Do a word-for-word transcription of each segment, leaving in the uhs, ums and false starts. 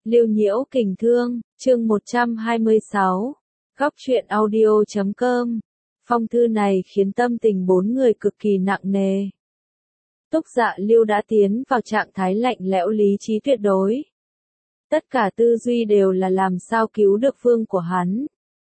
Liêu Nhiễu Kình Thương, chương một trăm hai mươi sáu, góc truyện audio chấm com. Phong thư này khiến tâm tình bốn người cực kỳ nặng nề. Túc Dạ Liêu đã tiến vào trạng thái lạnh lẽo lý trí tuyệt đối. Tất cả tư duy đều là làm sao cứu được vương của hắn.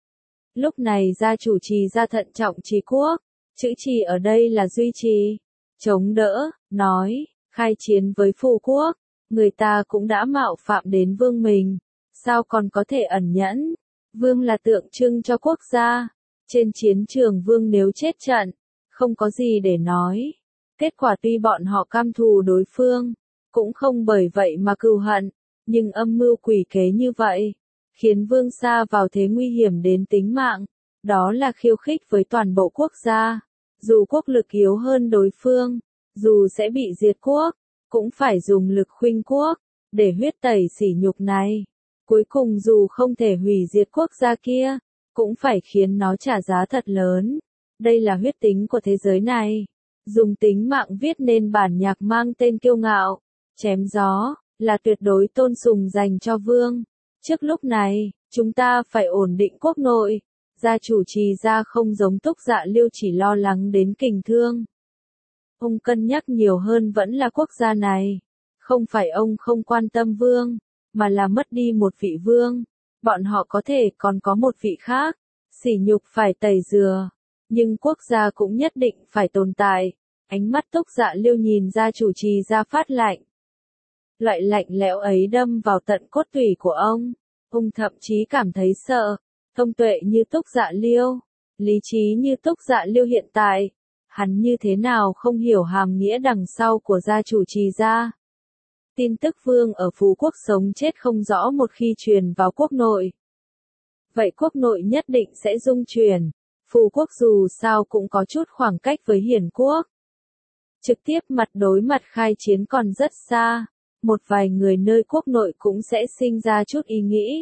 Lúc này gia chủ Trì gia thận trọng trì quốc, chữ Trì ở đây là duy trì, chống đỡ, nói, khai chiến với Phù quốc, người ta cũng đã mạo phạm đến vương mình, sao còn có thể ẩn nhẫn, vương là tượng trưng cho quốc gia, trên chiến trường vương nếu chết trận, không có gì để nói, kết quả tuy bọn họ cam thù đối phương, cũng không bởi vậy mà cừu hận, nhưng âm mưu quỷ kế như vậy, khiến vương sa vào thế nguy hiểm đến tính mạng, đó là khiêu khích với toàn bộ quốc gia, dù quốc lực yếu hơn đối phương, dù sẽ bị diệt quốc, cũng phải dùng lực khuynh quốc, để huyết tẩy sỉ nhục này. Cuối cùng dù không thể hủy diệt quốc gia kia, cũng phải khiến nó trả giá thật lớn. Đây là huyết tính của thế giới này. Dùng tính mạng viết nên bản nhạc mang tên Kiêu Ngạo, Chém Gió, là tuyệt đối tôn sùng dành cho vương. Trước lúc này, chúng ta phải ổn định quốc nội. Gia chủ Trì gia không giống Túc Dạ Liêu chỉ lo lắng đến Kình Thương. Ông cân nhắc nhiều hơn vẫn là quốc gia này. Không phải ông không quan tâm vương, mà là mất đi một vị vương. Bọn họ có thể còn có một vị khác. Sỉ nhục phải tẩy rửa. Nhưng quốc gia cũng nhất định phải tồn tại. Ánh mắt Túc Dạ Liêu nhìn gia chủ Trì gia phát lạnh. Loại lạnh lẽo ấy đâm vào tận cốt tủy của ông. Ông thậm chí cảm thấy sợ. Thông tuệ như Túc Dạ Liêu, lý trí như Túc Dạ Liêu hiện tại, hắn như thế nào không hiểu hàm nghĩa đằng sau của gia chủ Trì gia. Tin tức vương ở Phú Quốc sống chết không rõ một khi truyền vào quốc nội. Vậy quốc nội nhất định sẽ rung chuyển, Phú Quốc dù sao cũng có chút khoảng cách với Hiển Quốc. Trực tiếp mặt đối mặt khai chiến còn rất xa, một vài người nơi quốc nội cũng sẽ sinh ra chút ý nghĩ.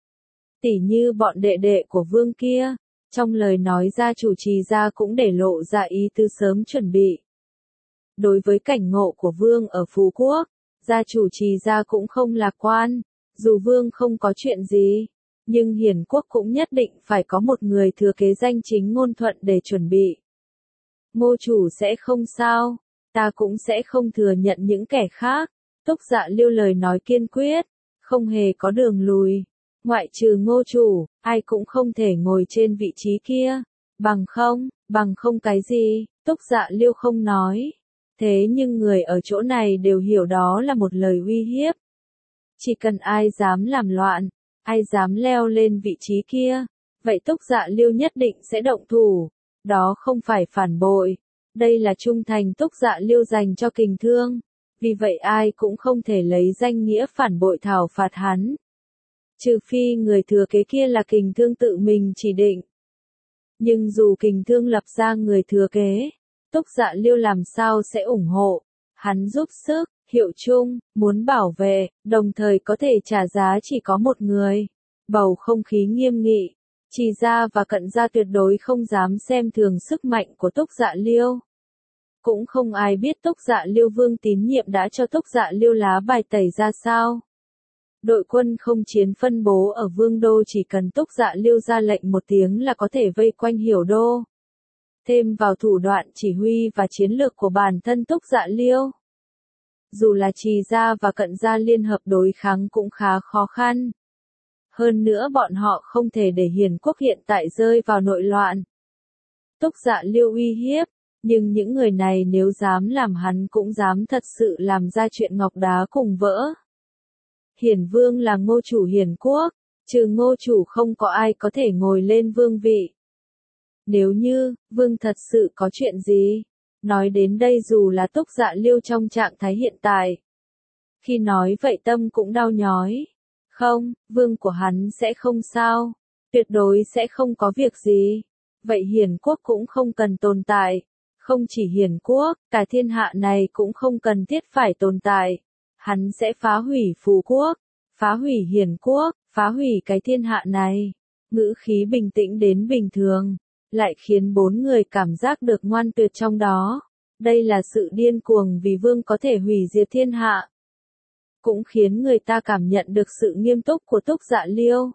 Tỉ như bọn đệ đệ của vương kia, trong lời nói gia chủ Trì gia cũng để lộ ra ý tư sớm chuẩn bị. Đối với cảnh ngộ của vương ở Phú Quốc, gia chủ Trì gia cũng không lạc quan, dù vương không có chuyện gì, nhưng Hiển Quốc cũng nhất định phải có một người thừa kế danh chính ngôn thuận để chuẩn bị. Ngô chủ sẽ không sao, ta cũng sẽ không thừa nhận những kẻ khác, Túc Dạ Liêu lời nói kiên quyết, không hề có đường lùi. Ngoại trừ Ngô chủ, ai cũng không thể ngồi trên vị trí kia. Bằng không, bằng không cái gì, Túc Dạ Liêu không nói. Thế nhưng người ở chỗ này đều hiểu đó là một lời uy hiếp. Chỉ cần ai dám làm loạn, ai dám leo lên vị trí kia, vậy Túc Dạ Liêu nhất định sẽ động thủ. Đó không phải phản bội. Đây là trung thành Túc Dạ Liêu dành cho Kình Thương. Vì vậy ai cũng không thể lấy danh nghĩa phản bội thảo phạt hắn. Trừ phi người thừa kế kia là Kình Thương tự mình chỉ định. Nhưng dù Kình Thương lập ra người thừa kế, Túc Dạ Liêu làm sao sẽ ủng hộ, hắn giúp sức, hiệu chung, muốn bảo vệ, đồng thời có thể trả giá chỉ có một người. Bầu không khí nghiêm nghị, Trì gia và Cận gia tuyệt đối không dám xem thường sức mạnh của Túc Dạ Liêu. Cũng không ai biết Túc Dạ Liêu vương tín nhiệm đã cho Túc Dạ Liêu lá bài tẩy ra sao. Đội quân không chiến phân bố ở Vương Đô chỉ cần Túc Dạ Liêu ra lệnh một tiếng là có thể vây quanh Hiểu Đô. Thêm vào thủ đoạn chỉ huy và chiến lược của bản thân Túc Dạ Liêu. Dù là Trì gia và Cận gia liên hợp đối kháng cũng khá khó khăn. Hơn nữa bọn họ không thể để Hiển Quốc hiện tại rơi vào nội loạn. Túc Dạ Liêu uy hiếp, nhưng những người này nếu dám làm hắn cũng dám thật sự làm ra chuyện ngọc đá cùng vỡ. Hiển vương là ngô chủ Hiển Quốc, trừ ngô chủ không có ai có thể ngồi lên vương vị. Nếu như, vương thật sự có chuyện gì? Nói đến đây dù là Túc Dạ Liêu trong trạng thái hiện tại. Khi nói vậy tâm cũng đau nhói. Không, vương của hắn sẽ không sao. Tuyệt đối sẽ không có việc gì. Vậy Hiển Quốc cũng không cần tồn tại. Không chỉ Hiển Quốc, cả thiên hạ này cũng không cần thiết phải tồn tại. Hắn sẽ phá hủy Phú Quốc, phá hủy Hiển Quốc, phá hủy cái thiên hạ này. Ngữ khí bình tĩnh đến bình thường, lại khiến bốn người cảm giác được ngoan tuyệt trong đó. Đây là sự điên cuồng vì vương có thể hủy diệt thiên hạ. cũng khiến người ta cảm nhận được sự nghiêm túc của Túc Dạ Liêu.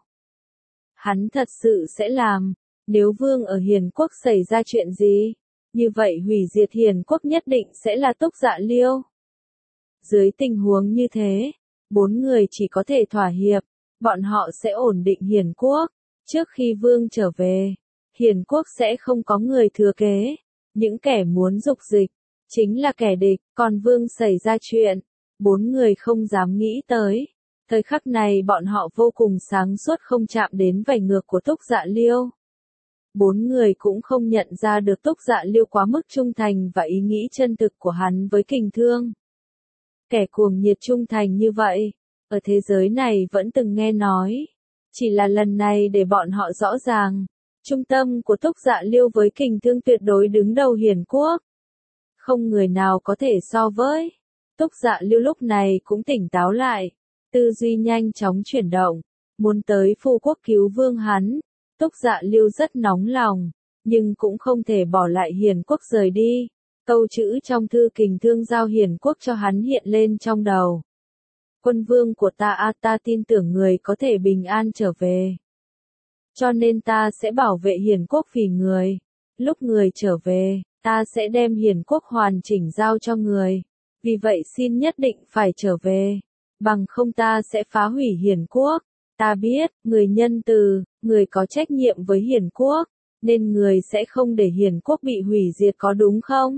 Hắn thật sự sẽ làm, nếu vương ở Hiền Quốc xảy ra chuyện gì, như vậy hủy diệt Hiền Quốc nhất định sẽ là Túc Dạ Liêu. Dưới tình huống như thế, bốn người chỉ có thể thỏa hiệp, bọn họ sẽ ổn định Hiền Quốc. Trước khi vương trở về, Hiền Quốc sẽ không có người thừa kế. Những kẻ muốn dục dịch, chính là kẻ địch, còn vương xảy ra chuyện, bốn người không dám nghĩ tới. Thời khắc này bọn họ vô cùng sáng suốt không chạm đến vảy ngược của Túc Dạ Liêu. Bốn người cũng không nhận ra được Túc Dạ Liêu quá mức trung thành và ý nghĩ chân thực của hắn với Kình Thương. Kẻ cuồng nhiệt trung thành như vậy, ở thế giới này vẫn từng nghe nói. Chỉ là lần này để bọn họ rõ ràng, trung tâm của Túc Dạ Liêu với Kình Thương tuyệt đối đứng đầu Hiền Quốc. Không người nào có thể so với. Túc Dạ Liêu lúc này cũng tỉnh táo lại, tư duy nhanh chóng chuyển động, muốn tới Phù Quốc cứu vương hắn. Túc Dạ Liêu rất nóng lòng, nhưng cũng không thể bỏ lại Hiền Quốc rời đi. Câu chữ trong thư Kình Thương giao Hiền Quốc cho hắn hiện lên trong đầu. Quân vương của ta a ta tin tưởng người có thể bình an trở về. Cho nên ta sẽ bảo vệ Hiền Quốc vì người. Lúc người trở về, ta sẽ đem Hiền Quốc hoàn chỉnh giao cho người. Vì vậy xin nhất định phải trở về. Bằng không ta sẽ phá hủy Hiền Quốc. Ta biết, người nhân từ, người có trách nhiệm với Hiền Quốc, nên người sẽ không để Hiền Quốc bị hủy diệt có đúng không?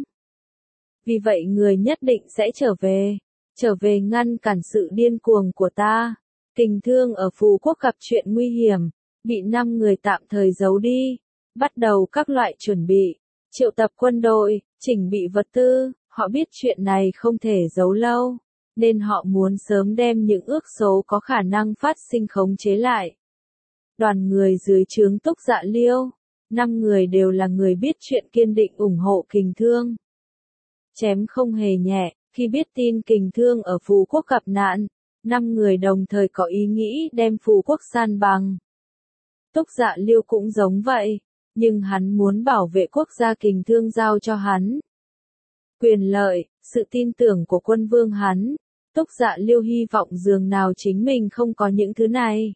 Vì vậy người nhất định sẽ trở về, trở về ngăn cản sự điên cuồng của ta. Kình Thương ở Phù Quốc gặp chuyện nguy hiểm, bị năm người tạm thời giấu đi, bắt đầu các loại chuẩn bị, triệu tập quân đội, chỉnh bị vật tư, họ biết chuyện này không thể giấu lâu, nên họ muốn sớm đem những ước số có khả năng phát sinh khống chế lại. Đoàn người dưới trướng Túc Dạ Liêu, năm người đều là người biết chuyện kiên định ủng hộ Kình Thương. Chém không hề nhẹ, khi biết tin Kình Thương ở Phù Quốc gặp nạn, năm người đồng thời có ý nghĩ đem Phù Quốc san bằng. Túc Dạ Liêu cũng giống vậy, nhưng hắn muốn bảo vệ quốc gia Kình Thương giao cho hắn. Quyền lợi, sự tin tưởng của quân vương hắn, Túc Dạ Liêu hy vọng dường nào chính mình không có những thứ này.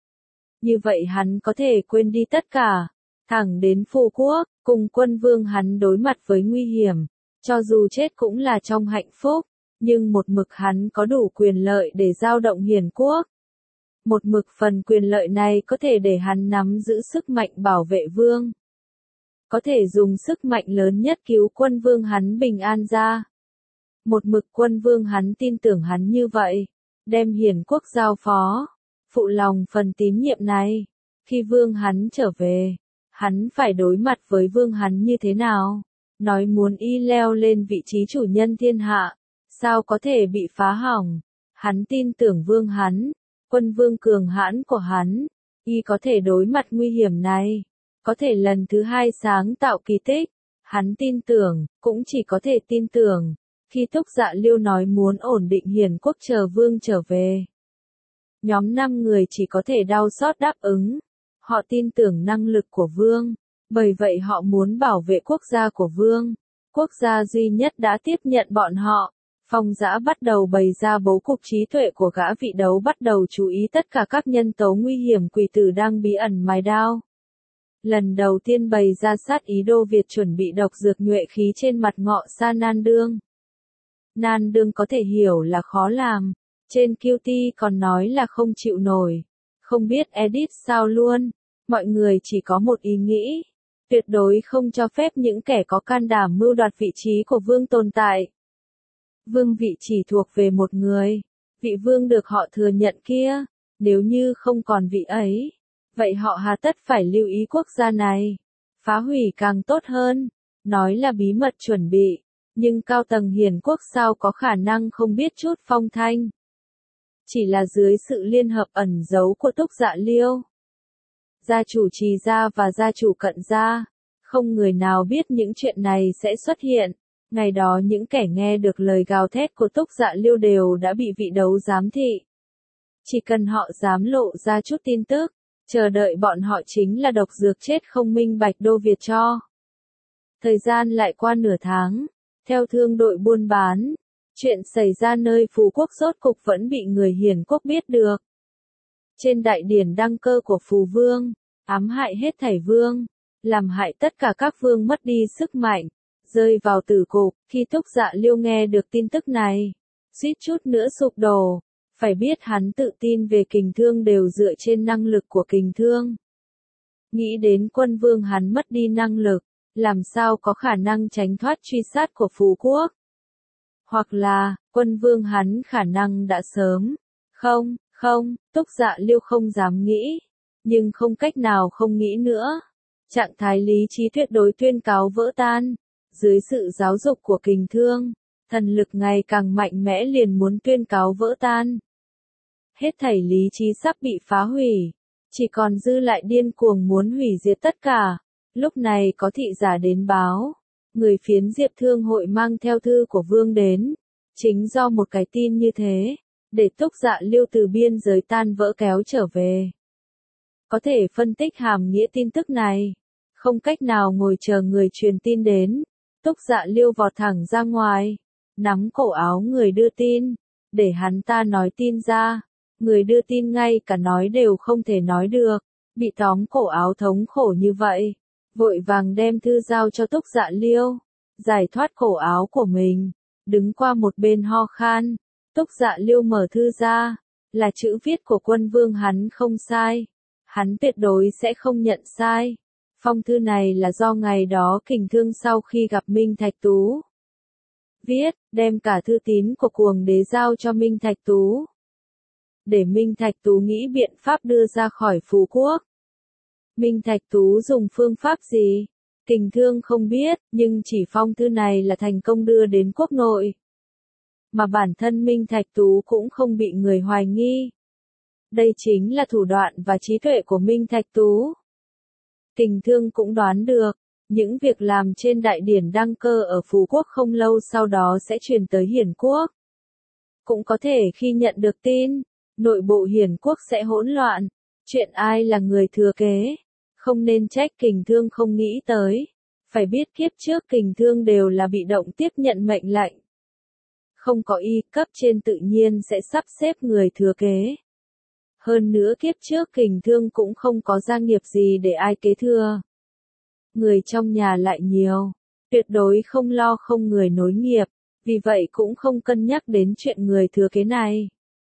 Như vậy hắn có thể quên đi tất cả, thẳng đến Phù Quốc, cùng quân vương hắn đối mặt với nguy hiểm, cho dù chết cũng là trong hạnh phúc, nhưng một mực hắn có đủ quyền lợi để giao động Hiền Quốc. Một mực phần quyền lợi này có thể để hắn nắm giữ sức mạnh bảo vệ vương. Có thể dùng sức mạnh lớn nhất cứu quân vương hắn bình an ra. Một mực quân vương hắn tin tưởng hắn như vậy, đem Hiền Quốc giao phó, phụ lòng phần tín nhiệm này. Khi vương hắn trở về, hắn phải đối mặt với vương hắn như thế nào? Nói muốn y leo lên vị trí chủ nhân thiên hạ, sao có thể bị phá hỏng? Hắn tin tưởng vương hắn, quân vương cường hãn của hắn, y có thể đối mặt nguy hiểm này, có thể lần thứ hai sáng tạo kỳ tích. Hắn tin tưởng, cũng chỉ có thể tin tưởng. Khi Túc Dạ Liêu nói muốn ổn định Hiền Quốc chờ vương trở về, nhóm năm người chỉ có thể đau xót đáp ứng. Họ tin tưởng năng lực của vương, bởi vậy họ muốn bảo vệ quốc gia của vương. Quốc gia duy nhất đã tiếp nhận bọn họ. Phong Dã bắt đầu bày ra bố cục trí tuệ của gã vị đấu, bắt đầu chú ý tất cả các nhân tố nguy hiểm quỷ tử đang bí ẩn mài đao. Lần đầu tiên bày ra sát ý Đô Việt chuẩn bị độc dược nhuệ khí trên mặt ngọ sa Nan Đương. Nan Đương có thể hiểu là khó làm, trên Q T còn nói là không chịu nổi, không biết edit sao luôn. Mọi người chỉ có một ý nghĩ, tuyệt đối không cho phép những kẻ có can đảm mưu đoạt vị trí của vương tồn tại. Vương vị chỉ thuộc về một người, vị vương được họ thừa nhận kia, nếu như không còn vị ấy, vậy họ hà tất phải lưu ý quốc gia này, phá hủy càng tốt hơn, nói là bí mật chuẩn bị, nhưng cao tầng Hiền Quốc sao có khả năng không biết chút phong thanh. Chỉ là dưới sự liên hợp ẩn giấu của Túc Dạ Liêu, gia chủ Trì gia và gia chủ Cận gia, không người nào biết những chuyện này sẽ xuất hiện. Ngày đó những kẻ nghe được lời gào thét của Túc Dạ Liêu đều đã bị vị đấu giám thị. Chỉ cần họ dám lộ ra chút tin tức, chờ đợi bọn họ chính là độc dược chết không minh bạch Đô Việt cho. Thời gian lại qua nửa tháng, theo thương đội buôn bán, Chuyện xảy ra nơi Phú Quốc rốt cục vẫn bị người hiền quốc biết được. Trên đại điển đăng cơ của Phù Vương, ám hại hết thảy vương, làm hại tất cả các vương mất đi sức mạnh, rơi vào tử cục. Khi Túc Dạ Liêu nghe được tin tức này, suýt chút nữa sụp đổ. Phải biết hắn tự tin về kình thương đều dựa trên năng lực của kình thương. Nghĩ đến quân vương hắn mất đi năng lực, làm sao có khả năng tránh thoát truy sát của Phú Quốc. Hoặc là, quân vương hắn khả năng đã sớm. Không, không, Túc Dạ Liêu không dám nghĩ. Nhưng không cách nào không nghĩ nữa. Trạng thái lý trí tuyệt đối tuyên cáo vỡ tan. Dưới sự giáo dục của kình thương, thần lực ngày càng mạnh mẽ liền muốn tuyên cáo vỡ tan. Hết thảy lý trí sắp bị phá hủy. Chỉ còn dư lại điên cuồng muốn hủy diệt tất cả. Lúc này có thị giả đến báo. Người phiến Diệp Thương hội mang theo thư của vương đến. Chính do một cái tin như thế, để Túc Dạ Liêu từ biên giới tan vỡ kéo trở về. Có thể phân tích hàm nghĩa tin tức này. Không cách nào ngồi chờ người truyền tin đến. Túc Dạ Liêu vọt thẳng ra ngoài. Nắm cổ áo người đưa tin. Để hắn ta nói tin ra. Người đưa tin ngay cả nói đều không thể nói được. Bị tóm cổ áo thống khổ như vậy. Vội vàng đem thư giao cho Túc Dạ Liêu. Giải thoát cổ áo của mình. Đứng qua một bên ho khan. Túc Dạ Liêu mở thư ra. Là chữ viết của quân vương hắn không sai. Hắn tuyệt đối sẽ không nhận sai. Phong thư này là do ngày đó kình thương sau khi gặp Minh Thạch Tú viết, đem cả thư tín của cuồng đế giao cho Minh Thạch Tú. Để Minh Thạch Tú nghĩ biện pháp đưa ra khỏi Phú Quốc. Minh Thạch Tú dùng phương pháp gì? Kình thương không biết, nhưng chỉ phong thư này là thành công đưa đến quốc nội. Mà bản thân Minh Thạch Tú cũng không bị người hoài nghi. Đây chính là thủ đoạn và trí tuệ của Minh Thạch Tú. Kình thương cũng đoán được, những việc làm trên đại điển đăng cơ ở Phú Quốc không lâu sau đó sẽ truyền tới Hiển Quốc. Cũng có thể khi nhận được tin, nội bộ Hiển Quốc sẽ hỗn loạn. Chuyện ai là người thừa kế? Không nên trách kình thương không nghĩ tới. Phải biết kiếp trước kình thương đều là bị động tiếp nhận mệnh lệnh. Không có y cấp trên tự nhiên sẽ sắp xếp người thừa kế. Hơn nữa kiếp trước kình thương cũng không có gia nghiệp gì để ai kế thừa. Người trong nhà lại nhiều, tuyệt đối không lo không người nối nghiệp, vì vậy cũng không cân nhắc đến chuyện người thừa kế này.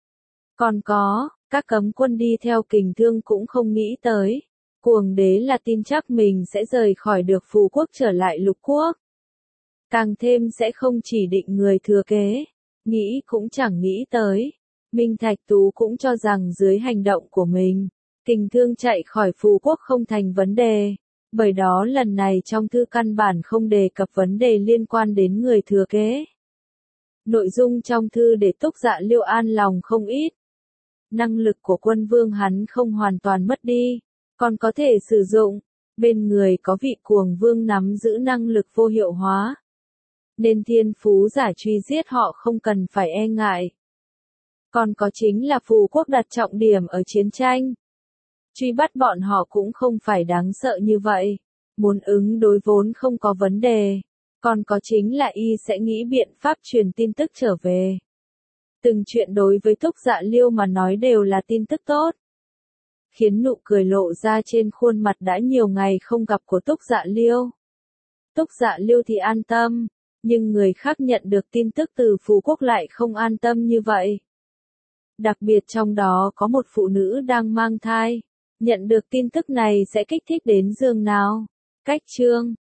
Còn có, các cấm quân đi theo kình thương cũng không nghĩ tới. Cuồng đế là tin chắc mình sẽ rời khỏi được Phú Quốc trở lại lục quốc. Càng thêm sẽ không chỉ định người thừa kế, nghĩ cũng chẳng nghĩ tới. Minh Thạch Tú cũng cho rằng dưới hành động của mình, kình thương chạy khỏi Phú Quốc không thành vấn đề. Bởi đó lần này trong thư căn bản không đề cập vấn đề liên quan đến người thừa kế. Nội dung trong thư để Túc Dạ Liêu an lòng không ít. Năng lực của quân vương hắn không hoàn toàn mất đi, còn có thể sử dụng. Bên người có vị cuồng vương nắm giữ năng lực vô hiệu hóa. Nên thiên phú giả truy giết họ không cần phải e ngại. Còn có chính là Phú Quốc đặt trọng điểm ở chiến tranh. Truy bắt bọn họ cũng không phải đáng sợ như vậy. Muốn ứng đối vốn không có vấn đề. Còn có chính là y sẽ nghĩ biện pháp truyền tin tức trở về. Từng chuyện đối với Túc Dạ Liêu mà nói đều là tin tức tốt. Khiến nụ cười lộ ra trên khuôn mặt đã nhiều ngày không gặp của Túc Dạ Liêu. Túc Dạ Liêu thì an tâm. Nhưng người khác nhận được tin tức từ Phú Quốc lại không an tâm như vậy. Đặc biệt trong đó có một phụ nữ đang mang thai. Nhận được tin tức này sẽ kích thích đến giường nào. Cách chương